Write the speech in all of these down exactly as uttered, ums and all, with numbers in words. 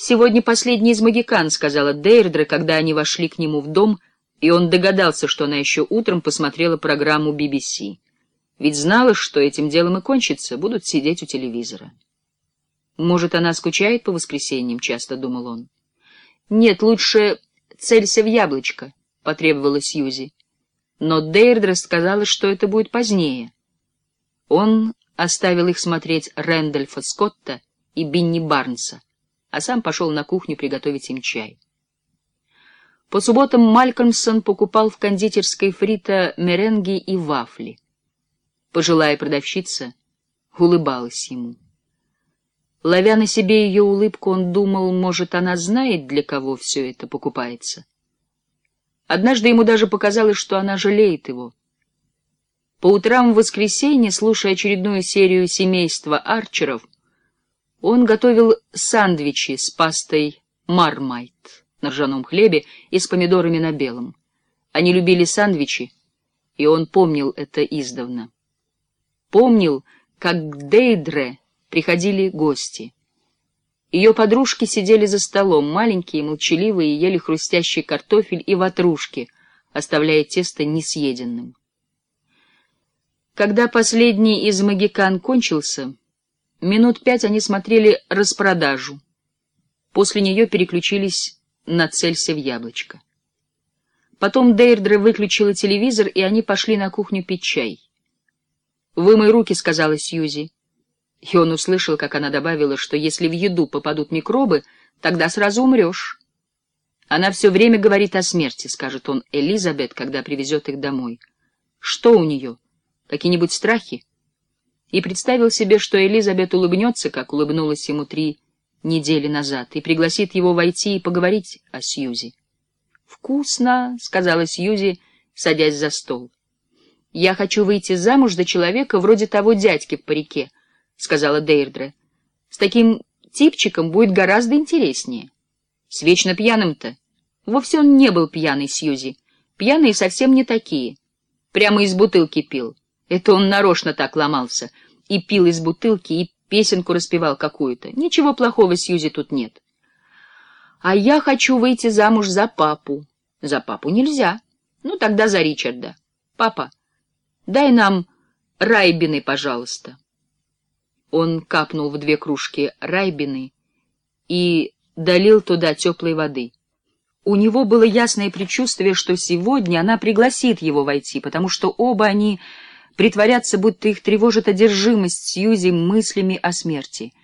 «Сегодня последний из могикан», — сказала Дейрдре, когда они вошли к нему в дом, и он догадался, что она еще утром посмотрела программу би би си. Ведь знала, что этим делом и кончится, будут сидеть у телевизора. «Может, она скучает по воскресеньям?» — часто думал он. «Нет, лучше целься в яблочко», — потребовала Сьюзи. Но Дейрдре сказала, что это будет позднее. Он оставил их смотреть Рэндольфа Скотта и Бинни Барнса, а сам пошел на кухню приготовить им чай. По субботам Малькольмсон покупал в кондитерской Фрита меренги и вафли. Пожилая продавщица улыбалась ему. Ловя на себе ее улыбку, он думал, может, она знает, для кого все это покупается. Однажды ему даже показалось, что она жалеет его. По утрам в воскресенье, слушая очередную серию «Семейства Арчеров», он готовил сандвичи с пастой мармайт на ржаном хлебе и с помидорами на белом. Они любили сандвичи, и он помнил это издавна. Помнил, как к Дейрдре приходили гости. Ее подружки сидели за столом, маленькие, молчаливые, и ели хрустящий картофель и ватрушки, оставляя тесто несъеденным. Когда последний из могикан кончился, минут пять они смотрели распродажу. После нее переключились на «Целься в яблочко». Потом Дейрдре выключила телевизор, и они пошли на кухню пить чай. «Вымой руки», — сказала Сьюзи. И он услышал, как она добавила, что если в еду попадут микробы, тогда сразу умрешь. «Она все время говорит о смерти», — скажет он Элизабет, когда привезет их домой. «Что у нее? Какие-нибудь страхи?» И представил себе, что Элизабет улыбнется, как улыбнулась ему три недели назад, и пригласит его войти и поговорить о Сьюзи. «Вкусно», — сказала Сьюзи, садясь за стол. «Я хочу выйти замуж за человека вроде того дядьки в парике», — сказала Дейрдре. «С таким типчиком будет гораздо интереснее». «С вечно пьяным-то?» «Вовсе он не был пьяный, Сьюзи. Пьяные совсем не такие. Прямо из бутылки пил. Это он нарочно так ломался. И пил из бутылки, и песенку распевал какую-то. Ничего плохого, Сьюзи, тут нет». «А я хочу выйти замуж за папу». «За папу нельзя. Ну, тогда за Ричарда. Папа, дай нам райбины, пожалуйста». Он капнул в две кружки райбины и долил туда теплой воды. У него было ясное предчувствие, что сегодня она пригласит его войти, потому что оба они притворятся, будто их тревожит одержимость Сьюзи мыслями о смерти.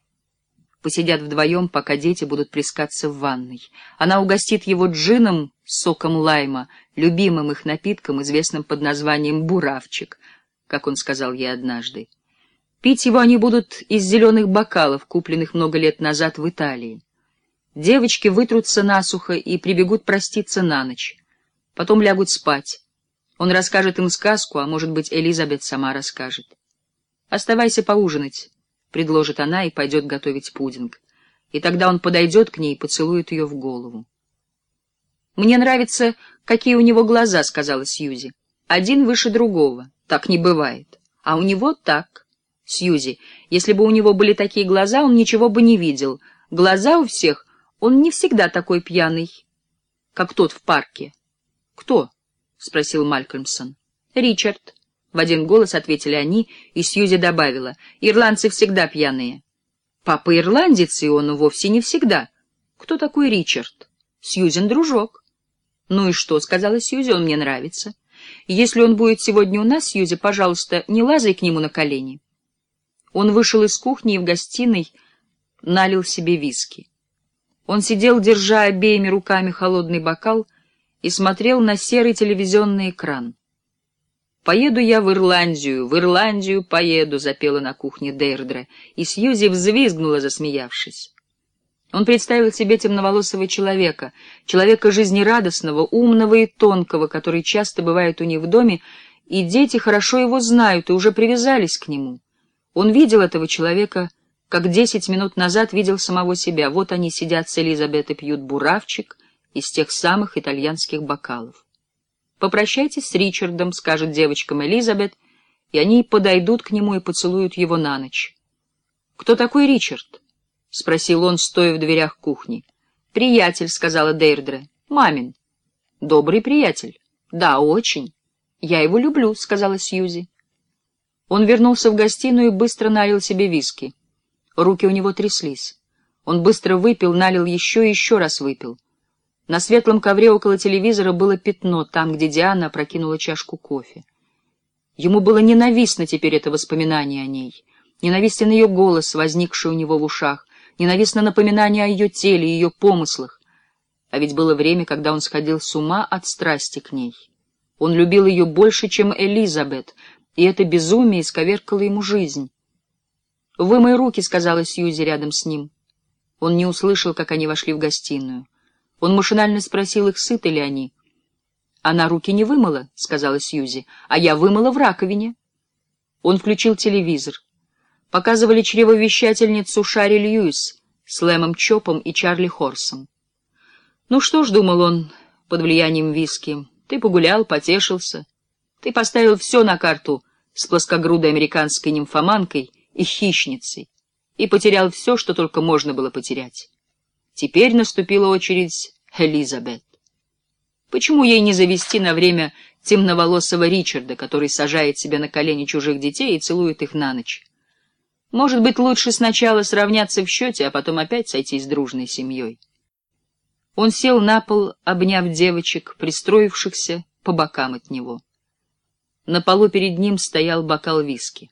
Посидят вдвоем, пока дети будут плескаться в ванной. Она угостит его джином с соком лайма, любимым их напитком, известным под названием «буравчик», как он сказал ей однажды. Пить его они будут из зеленых бокалов, купленных много лет назад в Италии. Девочки вытрутся насухо и прибегут проститься на ночь. Потом лягут спать. Он расскажет им сказку, а может быть, Элизабет сама расскажет. «Оставайся поужинать», — предложит она и пойдет готовить пудинг. И тогда он подойдет к ней и поцелует ее в голову. «Мне нравится, какие у него глаза», — сказала Сьюзи. «Один выше другого. Так не бывает. А у него так». «Сьюзи, если бы у него были такие глаза, он ничего бы не видел. Глаза у всех, он не всегда такой пьяный, как тот в парке». «Кто?» — спросил Малькольмсон. «Ричард», — в один голос ответили они, и Сьюзи добавила. «Ирландцы всегда пьяные». «Папа ирландец, и он вовсе не всегда». «Кто такой Ричард?» «Сьюзин дружок». «Ну и что?» — сказала Сьюзи, — «он мне нравится. Если он будет сегодня у нас, Сьюзи, пожалуйста, не лазай к нему на колени». Он вышел из кухни и в гостиной налил себе виски. Он сидел, держа обеими руками холодный бокал, и смотрел на серый телевизионный экран. «Поеду я в Ирландию, в Ирландию поеду», — запела на кухне Дейрдре, и Сьюзи взвизгнула, засмеявшись. Он представил себе темноволосого человека, человека жизнерадостного, умного и тонкого, который часто бывает у них в доме, и дети хорошо его знают и уже привязались к нему. Он видел этого человека, как десять минут назад видел самого себя. Вот они сидят с Элизабет и пьют буравчик из тех самых итальянских бокалов. «Попрощайтесь с Ричардом», — скажет девочкам Элизабет, и они подойдут к нему и поцелуют его на ночь. «Кто такой Ричард?» спросил он, стоя в дверях кухни. «Приятель», — сказала Дейрдре. «Мамин». «Добрый приятель». «Да, очень». «Я его люблю», — сказала Сьюзи. Он вернулся в гостиную и быстро налил себе виски. Руки у него тряслись. Он быстро выпил, налил еще и еще раз выпил. На светлом ковре около телевизора было пятно, там, где Диана опрокинула чашку кофе. Ему было ненавистно теперь это воспоминание о ней. Ненавистен ее голос, возникший у него в ушах. Ненавистно напоминание о ее теле, ее помыслах. А ведь было время, когда он сходил с ума от страсти к ней. Он любил ее больше, чем Элизабет, и это безумие исковеркало ему жизнь. «Вымой руки», — сказала Сьюзи рядом с ним. Он не услышал, как они вошли в гостиную. Он машинально спросил их, сыты ли они. «Она руки не вымыла», — сказала Сьюзи, — «а я вымыла в раковине». Он включил телевизор. Показывали чревовещательницу Шарри Льюис с Лэмом Чопом и Чарли Хорсом. «Ну что ж», — думал он под влиянием виски, — «ты погулял, потешился. Ты поставил все на карту с плоскогрудой американской нимфоманкой и хищницей, и потерял все, что только можно было потерять. Теперь наступила очередь Элизабет. Почему ей не завести на время темноволосого Ричарда, который сажает себе на колени чужих детей и целует их на ночь? Может быть, лучше сначала сравняться в счете, а потом опять сойтись с дружной семьей?» Он сел на пол, обняв девочек, пристроившихся по бокам от него. На полу перед ним стоял бокал виски.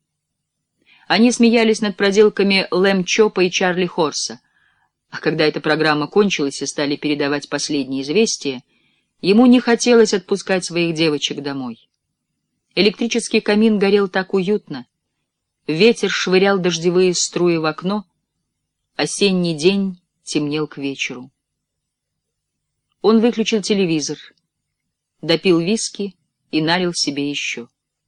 Они смеялись над проделками Лэм Чопа и Чарли Хорса, а когда эта программа кончилась и стали передавать последние известия, ему не хотелось отпускать своих девочек домой. Электрический камин горел так уютно, ветер швырял дождевые струи в окно, осенний день темнел к вечеру. Он выключил телевизор, допил виски и налил себе еще.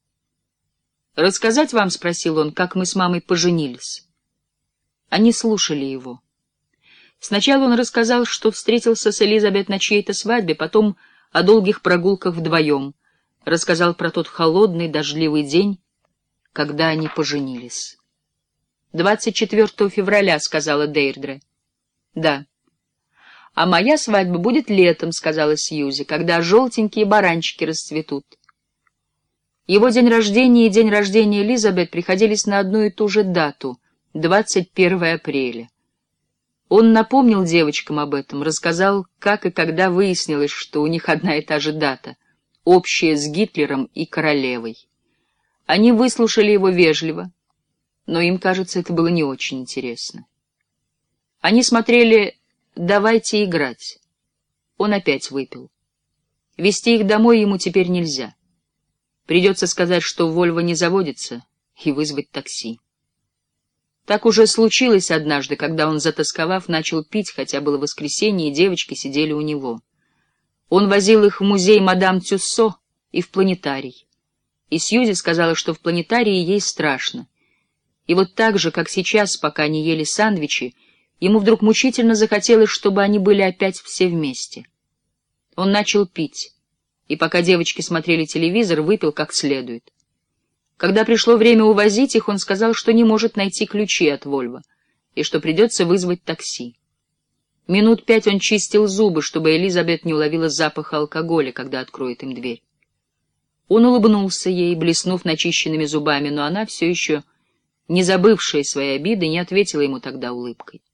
«Рассказать вам?» — спросил он, — «как мы с мамой поженились». Они слушали его. Сначала он рассказал, что встретился с Элизабет на чьей-то свадьбе, потом о долгих прогулках вдвоем. Рассказал про тот холодный, дождливый день, когда они поженились. «Двадцать четвертого февраля», — сказала Дейрдре. «Да». «А моя свадьба будет летом», — сказала Сьюзи, — «когда желтенькие баранчики расцветут». Его день рождения и день рождения Элизабет приходились на одну и ту же дату — двадцать первого апреля. Он напомнил девочкам об этом, рассказал, как и когда выяснилось, что у них одна и та же дата, общая с Гитлером и королевой. Они выслушали его вежливо, но им, кажется, это было не очень интересно. Они смотрели «Давайте играть». Он опять выпил. Везти их домой ему теперь нельзя. Придется сказать, что Вольво не заводится, и вызвать такси. Так уже случилось однажды, когда он, затосковав, начал пить, хотя было воскресенье, и девочки сидели у него. Он возил их в музей мадам Тюссо и в планетарий. И Сьюзи сказала, что в планетарии ей страшно. И вот так же, как сейчас, пока они ели сандвичи, ему вдруг мучительно захотелось, чтобы они были опять все вместе. Он начал пить, и пока девочки смотрели телевизор, выпил как следует. Когда пришло время увозить их, он сказал, что не может найти ключи от Вольво, и что придется вызвать такси. Минут пять он чистил зубы, чтобы Элизабет не уловила запаха алкоголя, когда откроет им дверь. Он улыбнулся ей, блеснув начищенными зубами, но она, все еще не забывшая своей обиды, не ответила ему тогда улыбкой.